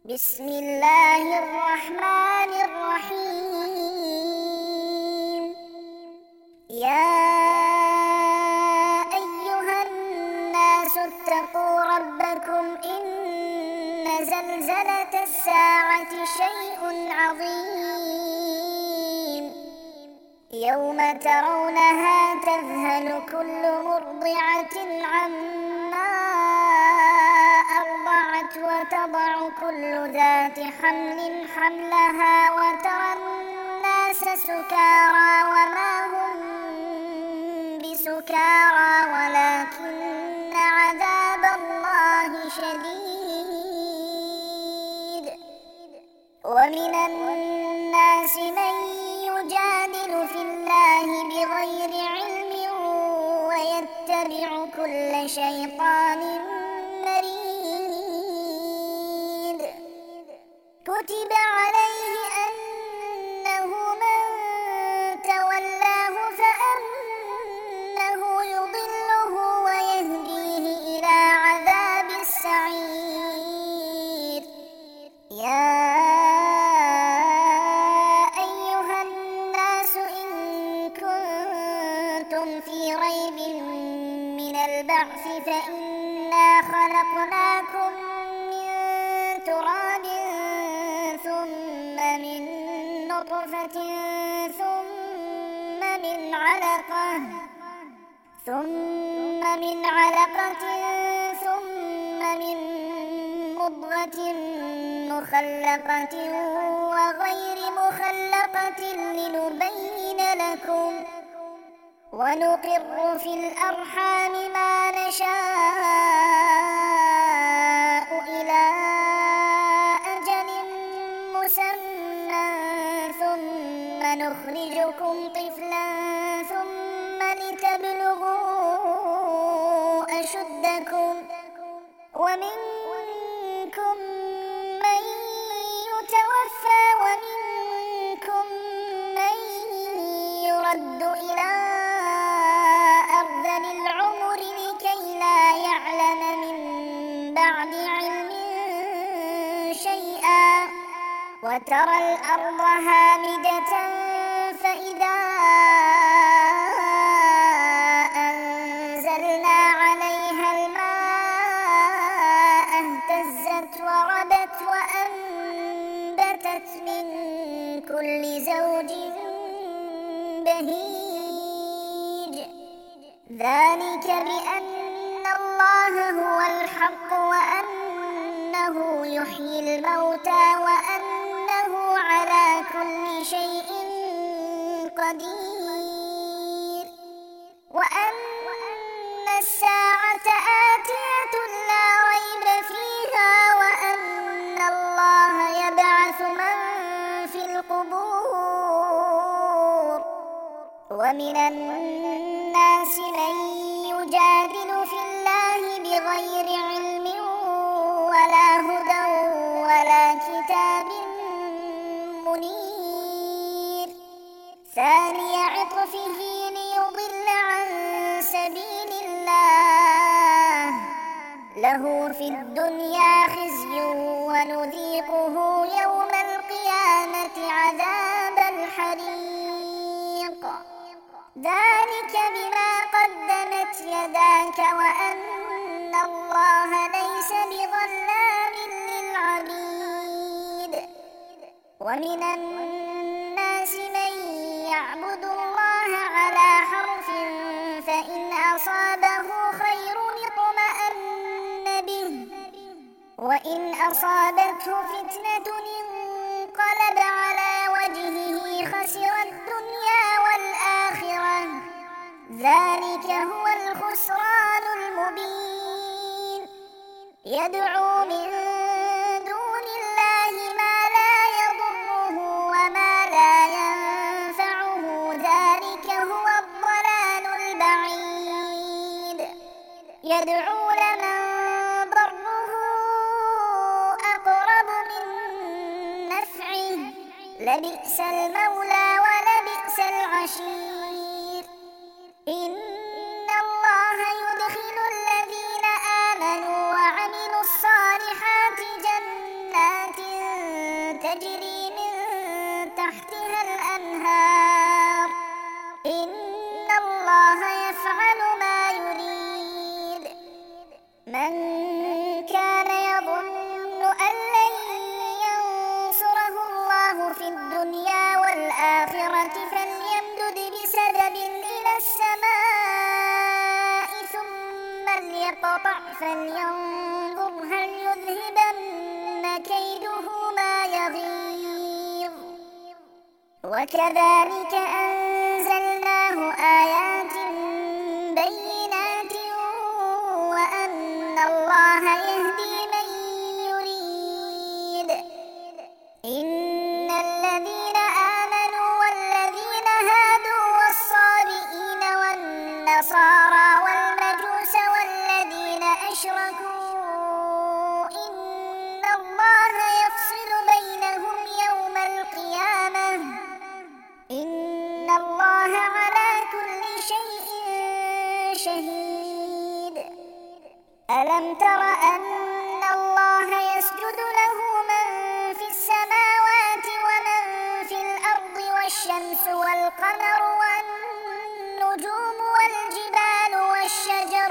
بسم الله الرحمن الرحيم. يا أيها الناس اتقوا ربكم إن زلزلة الساعة شيء عظيم يوم ترونها تذهل كل مرضعة عما أرضعت وتضع كل ذات حمل حملها وترى الناس سكارى وما هم بسكارى ولكن عذاب الله شديد. ومن الناس من يجادل في الله بغير علم ويتبع كل شيطان مريد. كتب عليه أنه من تولاه فأنه يضله ويهديه إلى عذاب السعير. يا أيها الناس إن كنتم في ريب من البعث فإنا خلقناكم من تراب ثم من نطفة ثم من علقة ثم من مضغة مخلقة وغير مخلقة لنبين لكم ونقر في الأرحام ما نشاء إلى أجل مسمى ثم نخرجكم طفلا ثم لتبلغوا أشدكم ومنكم من يتوفى ومنكم من يرد إلى أرذل العمر لكي لا يعلم من بعد علم شيئا وترى الأرض هامدة فإذا أنزلنا عليها الماء اهتزت وربت وأنبتت من كل زوج بهيج. ذلك بأن الله هو الحق وأنه يحيي الموتى وأنه على كل شيء قدير وأن الساعة آتية لا ريب فيها وأن الله يبعث من في القبور. ومن الناس من يجادل في الله بغير علم ولا هدى ولا كتاب منير. ثاني عطفه ليضل عن سبيل الله له في الدنيا خزي ونذيقه يوم القيامة عذاب الحريق. ذلك بما قدمت يداك وأن الله ليس بظلام للعبيد. ومن الناس من يعبد الله على حرف فإن أصابه خير اطمأن به وإن أصابته فتنة انقلب على وجهه خسر الدنيا والآخرة. ذلك هو الخسران المبين. يدعو من دون الله ما لا يضره وما لا ينفعه. ذلك هو الضلال البعيد. يدعو لمن ضره أقرب من نفعه لبئس المولى ولبئس العشير. إن الله يدخل الذين آمنوا وعملوا الصالحات جنات تجري من تحتها الأنهار إن الله يفعل ما يريد من كان يظن أن لن ينصره الله في الدنيا والآخرة فليمدد بسبب إلى السماء ثم ليقطع فلينظر هل يذهبن كيده ما يغيظ وكذلك أنزلناه آيات بينات وأن الله يهدي من يريد إن الذين آمنوا والذين هادوا والصابئين والنصارى والمجوس والذين أشركوا إن الله يفصل بينهم يوم القيامة إن الله على كل شيء شهيد ألم تر أن الله يسجد له من في السماوات ومن في الأرض والشمس والقمر والنجوم والجبال والشجر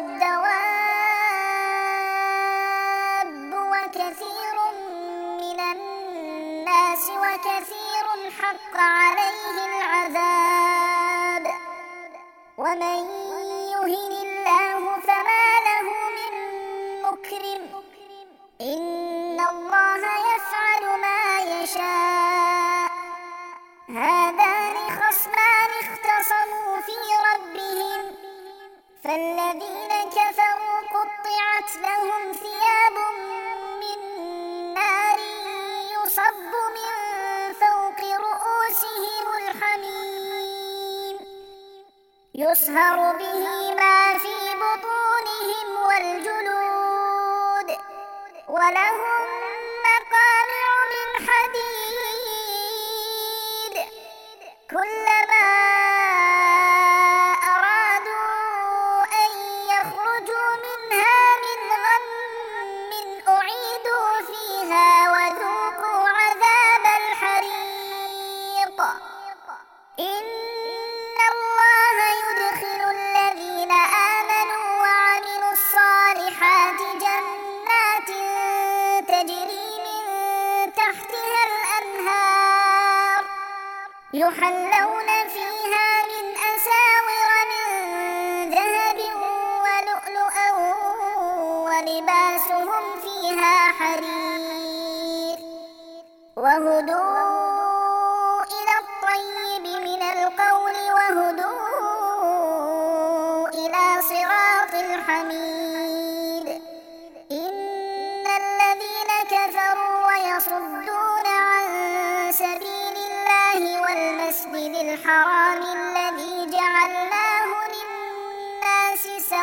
والدواب وكثير من الناس وكثير حق عليه العذاب ومن يهن الله فما له من مكرم إن الله يفعل ما يشاء هذان خصمان اختصموا في ربهم فالذين كفروا قطعت لهم ثياب من نار يصب من فوق رؤوسهم الحميم يصهر به ما في بطونهم والجلود ولهم مقامع من حديد كلما أرادوا أن يخرجوا منها من غم أعيدوا فيها وذوقوا عذاب الحريق إن الله يدخل الذين آمنوا وعملوا الصالحات جنات تجري من تحتها الأنهار يحلون فيها من أساور من ذهب ولؤلؤا ولباسهم فيها حرير وهدوا إلى الطيب من القول وهدوا إلى صراط الحميد إن الذين كفروا ويصدون عن سبيل الله والمسجد الحرام الذي جعلناه للناس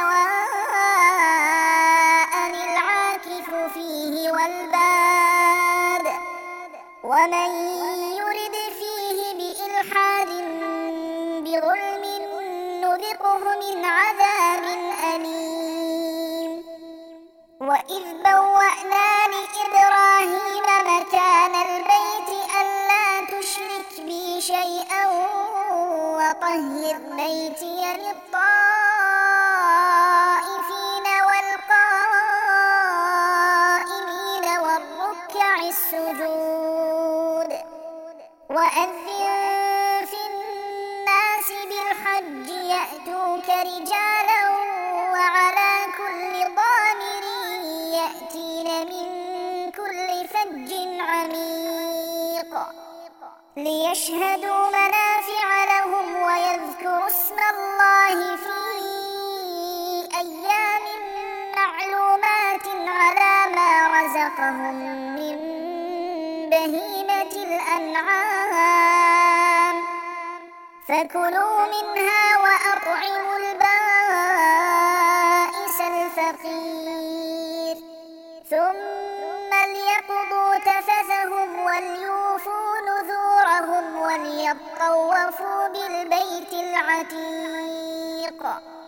سواء العاكف فيه والباد ومن يرد فيه بإلحاد بظلم نذقه من عذاب أليم وإذ بوأنا لإبراهيم مكان البيت ألا تشرك بي شيئا وطهر بيتي للطائفين والقائمين والركع السجود وأذن في الناس بالحج يأتوك رجالا وعلى كل ضامر يأتين من كل فج عميق ليشهدوا منافع لهم ويذكروا اسم الله في أيام معلومات على ما رزقهم من بهيمة الأنعام فكلوا منها وأطعموا البائس الفقير ثم ليقضوا تفثهم وليوفوا نذورهم وليطوفوا بالبيت العتيق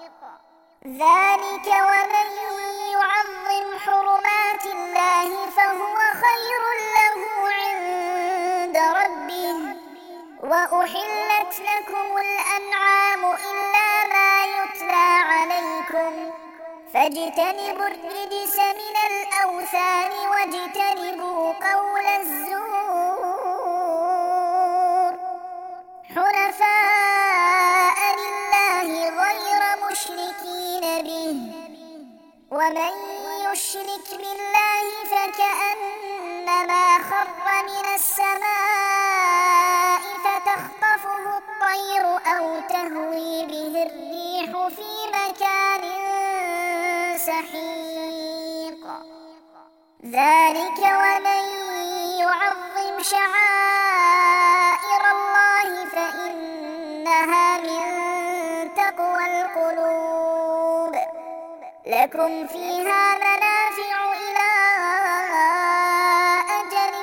ذلك ومن يعظم حرمات الله فهو خير له عند وأحلت لكم الأنعام إلا ما يتلى عليكم فاجتنبوا الرجس من الأوثان واجتنبوا قول الزور حنفاء لله غير مشركين به ومن يشرك بالله فكأنما خر من السماء فتخطفه الطير أو تهوي به الريح في مكان سحيق ذلك ومن يعظم شعائر الله فإنها من تقوى القلوب لكم فيها منافع إلى أجل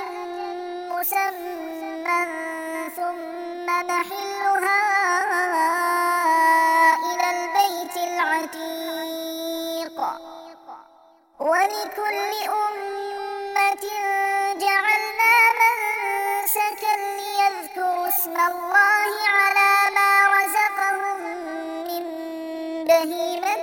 مسمى ثم محلها إلى البيت العتيق ولكل أمة جعلنا منسكا ليذكروا اسم الله على ما رزقهم من بهيمة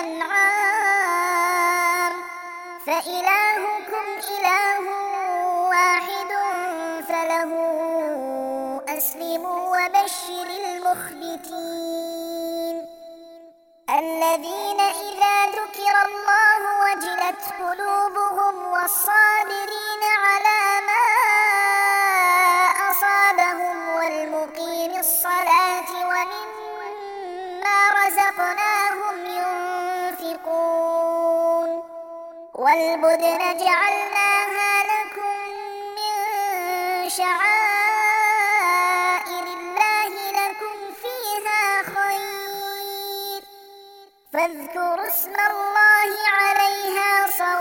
الأنعام فإلهكم إله واحد فله أسلموا وبشر المخبتين الذين إذا ذكر الله وجلت قلوبهم والصابرين على ما أصابهم والمقيم الصلاة ومما رزقناهم ينفقون والبدن جعلناها لكم من شعائر الله لكم فيها خير فاذكروا اسم الله عليها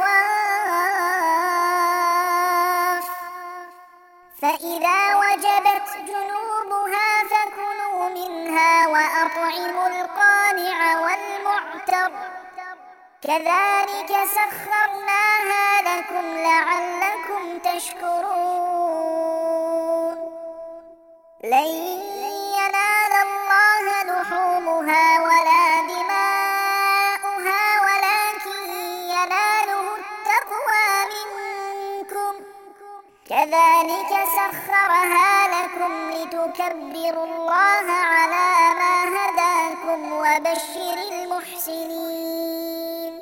صواف فإذا وجبت جنوبها فكلوا منها وأطعموا القانع والمعتر كذلك سخرناها لكم لعلكم تشكرون لن ينال الله لحومها ولا دماؤها ولكن يناله التقوى منكم كذلك سخرها لكم لتكبروا الله على ما هداكم وبشر المحسنين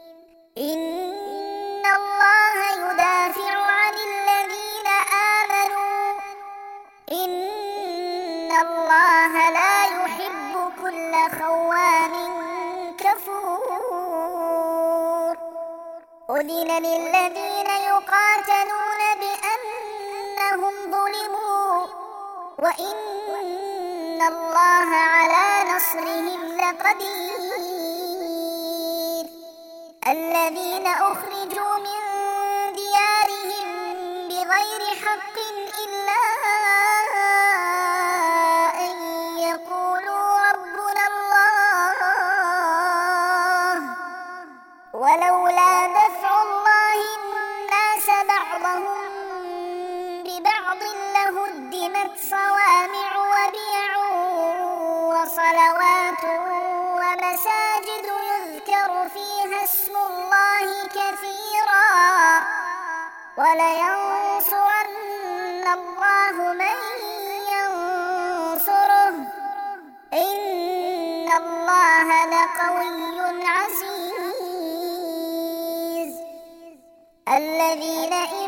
إن الله يدافع عن الذين آمنوا إن الله لا يحب كل خوان كفور أذن للذين يقاتلون بأنهم ظلموا وإن الله على نصرهم لقدير الذين أخرجوا من ديارهم بغير حق إلا أن يقولوا ربنا الله ولولا دفع الله الناس بعضهم ببعض لهدمت صوامع وبيع وصلوات ومساجد يذكر فيها اسم الله كثيرا ولينصرن الله من ينصره إن الله لقوي عزيز الذين إن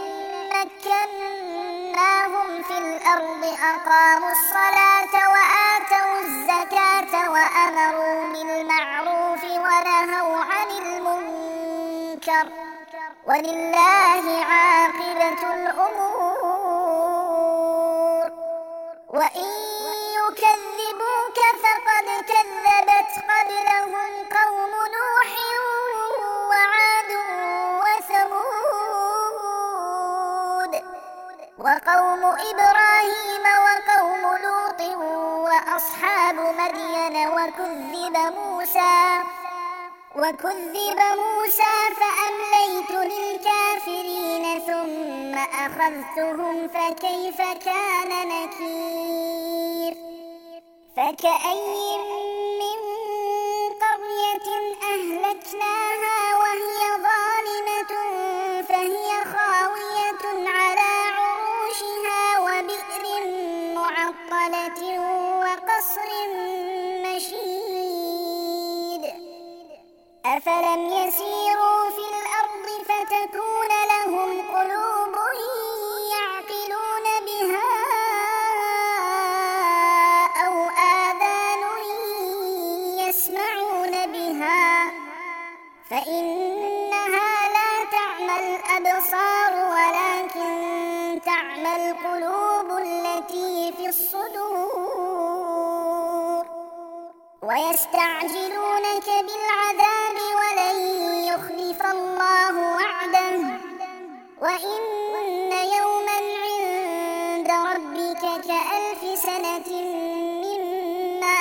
مكناهم في الأرض أقاموا الصلاة وآتوا الزكاة وأمروا بالمعروف ونهوا عن المنكر ولله عاقبة الأمور وإن يكذبوك فقد كذبت قبلهم قوم نوح وعاد وثمود وقوم إبراهيم وقوم لوط وأصحاب مدين وكذب موسى فأمليت للكافرين ثم أخذتهم فكيف كان نكير فكأين من قرية أهلكناها وهي ظالمة فهي خاوية على عروشها وبئر معطلة وقصر مشيد أفلم يسيروا في الأرض فتكون لهم قلوب يعقلون بها أو آذان يسمعون بها فإنها لا تعمى الأبصار ولكن تعمى القلوب التي في الصدور ويستعجلونك بالعذاب ولن يخلف الله وعده وإن يوما عند ربك كألف سنة مما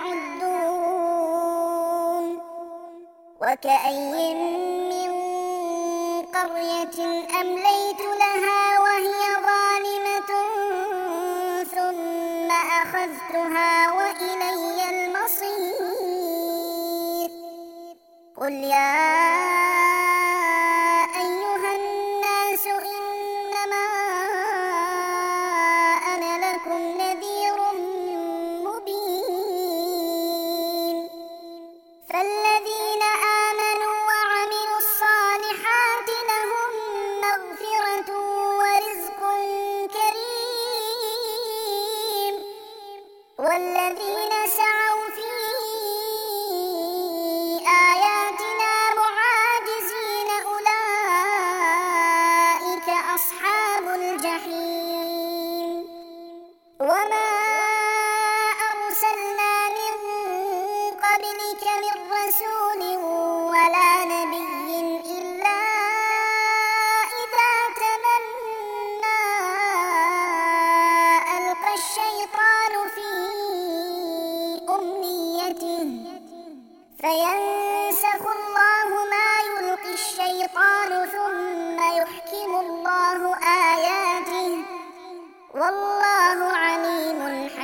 تعدون وكأي من قرية أمليت لها وهي ظالمة ثم أخذتها وإلي المصير قل يا أيها الناس إنما أنا لكم نذير مبين فالذين آمنوا وعملوا الصالحات لهم مغفرة ورزق كريم والذين سعوا في آياتنا معاجزين أولئك أصحاب الجحيم وما أرسلنا من قبلك من رسول ولا نبي إلا إذا تمنى ألقى الشيطان في أمنيته فينسخ الله ما يلقي الشيطان ثم يحكم الله آياته والله عليم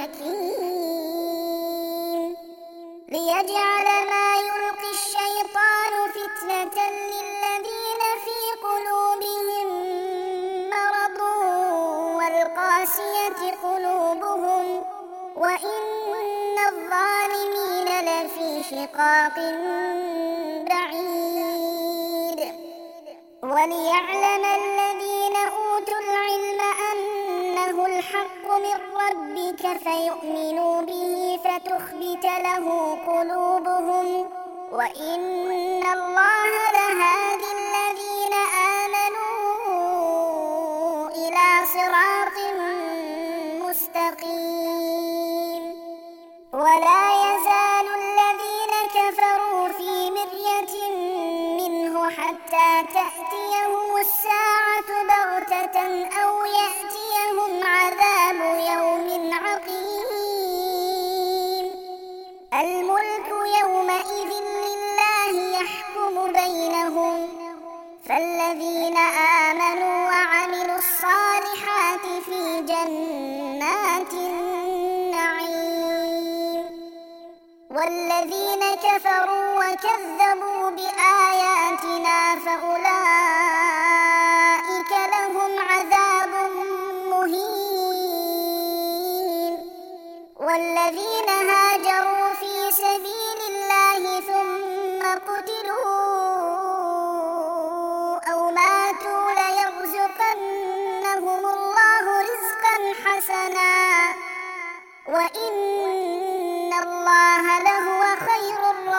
حكيم ليجعل ما يلقي الشيطان فتنة للذين في قلوبهم مرض والقاسية قلوبهم وإن الظالمين لفي شقاق بعيد وليعلم الذين أوتوا العلم أنه الحق من ربك فيؤمنوا به فتخبت له قلوبهم وإن الله لهادي الذين آمنوا إلى صراط مستقيم ولا يزال الذين كفروا في مرية منه حتى تأتيهم الساعة بغتة أو يأتيهم عذاب يوم عقيم الملك يومئذ لله يحكم بينهم فالذين آمنوا وعملوا الصالحات في جنات النعيم والذين كفروا وكذبوا بآياتنا فأولئك لهم عذاب مهين والذين هاجروا في سبيل الله ثم قتلوا أو ماتوا ليرزقنهم الله رزقا حسنا وإن الله لهو خير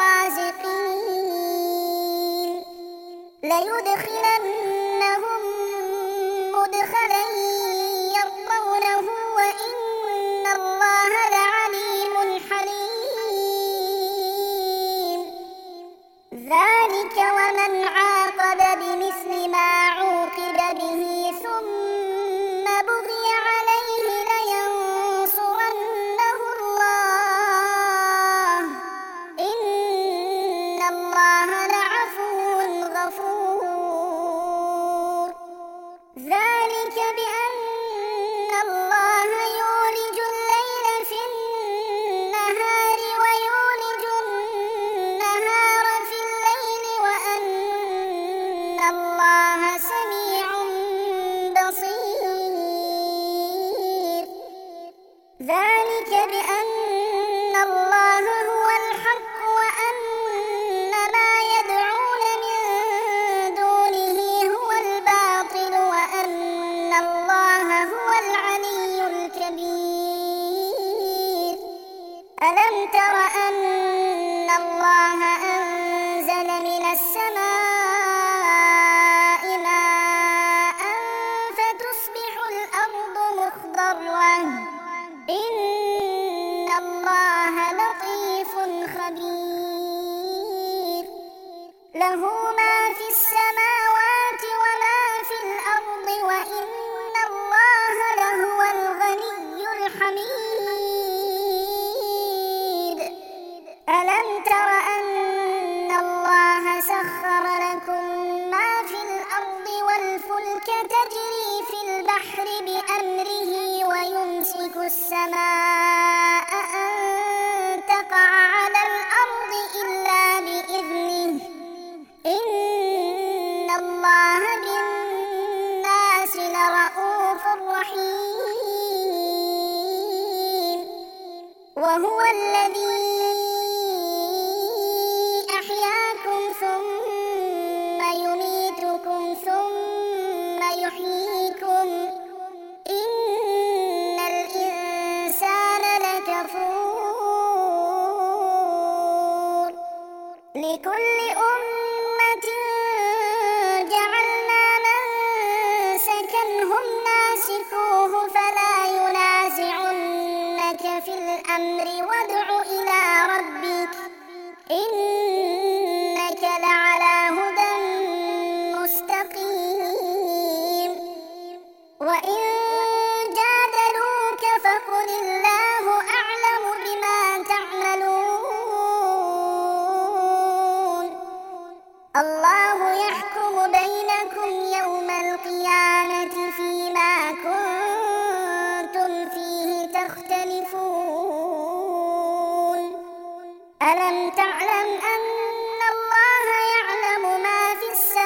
الرازقين ليدخلنهم مدخلا يرضونه وإن الله لعليم حليم ذلك ومن عاقب بمثل ما عوقب به ثم بغي عليه لينصرنه الله إن الله لعفو غفور ذلك بأن ذلك بأن الله هو الحق وأن ما يدعون من دونه هو الباطل وأن الله هو العلي الكبير. ألم تر أن الله أنزل من السماء ماء فتصبح الأرض مخضرة إن الله لطيف خبير. له ما في السماوات وما في الأرض وإن الله لهو الغني الحميد. ألم تر أن الله سخر لكم ما في الأرض والفلك تجري في البحر بأمره ويمسك السماء أن تقع على الأرض إلا بإذنه إن الله بالناس لرءوف رحيم. وهو الذي أحياكم ثم يميتكم ثم يحييكم إن الإنسان لكفور. لكل أمة جعلنا منسكا هم ناسكوه فلا ينازعنك في الأمر وادع إلى ربك إنك لعلى هدى مستقيم. وإن جادلوك فقل الله أعلم بما تعملون. الله يحكم بينكم يوم القيامة فيما كنتم فيه تختلفون. ألم تعلم أن الله يعلم ما في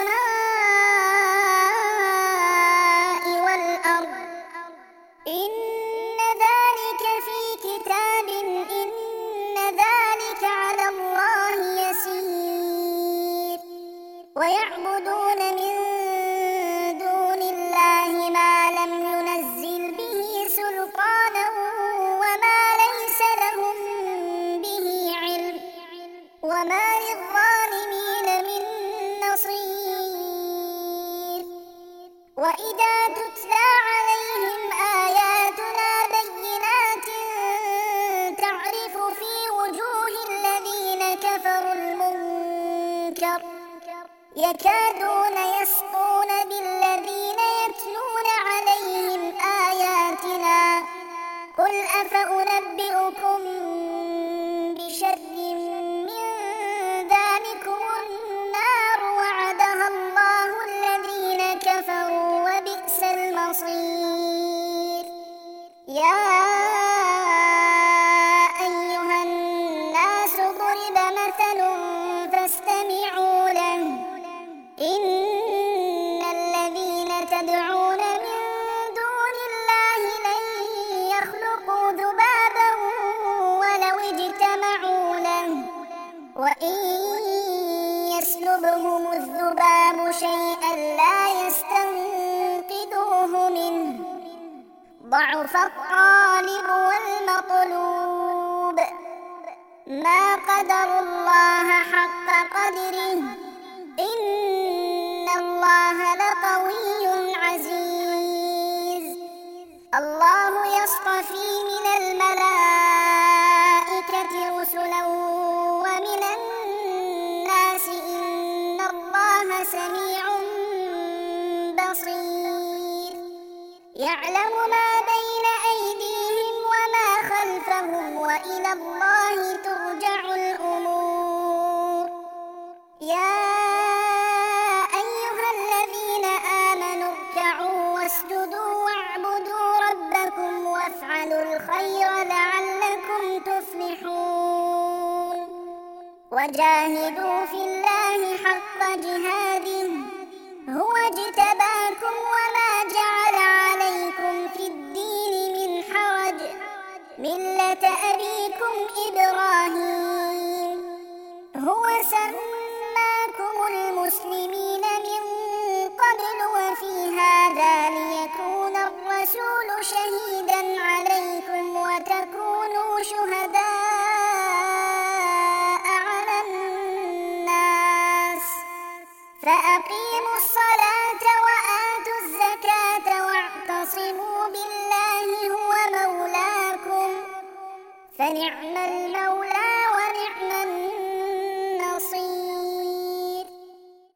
السماء والأرض إن ذلك في كتاب إن ذلك على الله يسير. ويعبدون من دون الله ما لم ينزل به سلطانا وما ليس لهم به علم وما للظالمين من نصير. وإذا تتلى عليهم آياتنا بينات تعرف في وجوه الذين كفروا المنكر يكادون يسقون بالذين يتلون عليهم آياتنا قل أفأنبئكم بشر من ذلكم النار وعدها الله الذين كفروا وبئس المصير. يا أيها الناس ضرب مثل فاستمعوا له إن الذين تدعون من دون الله لن يخلقوا ذبابا ولو اجتمعوا له وإن يسلبهم الذباب شيئا لا يستنقذوه منه ضعف الطالب والمطلوب. ما قدروا الله حق قدره إن الله لقوي عزيز. الله يصطفي من الملائكة رسلا ومن الناس إن الله سميع بصير. يعلم ما بين أيديهم وما خلفهم وإلى الله ترجع الأمور. يا أيها الذين آمنوا اركعوا واسجدوا واعبدوا ربكم وافعلوا الخير لعلكم تفلحون. وجاهدوا في الله حق جهاده هو اجتباكم وما جعل عليكم في الدين من حرج الصلاة وآتوا الزكاة واعتصموا بالله هو مولاكم فنعم المولى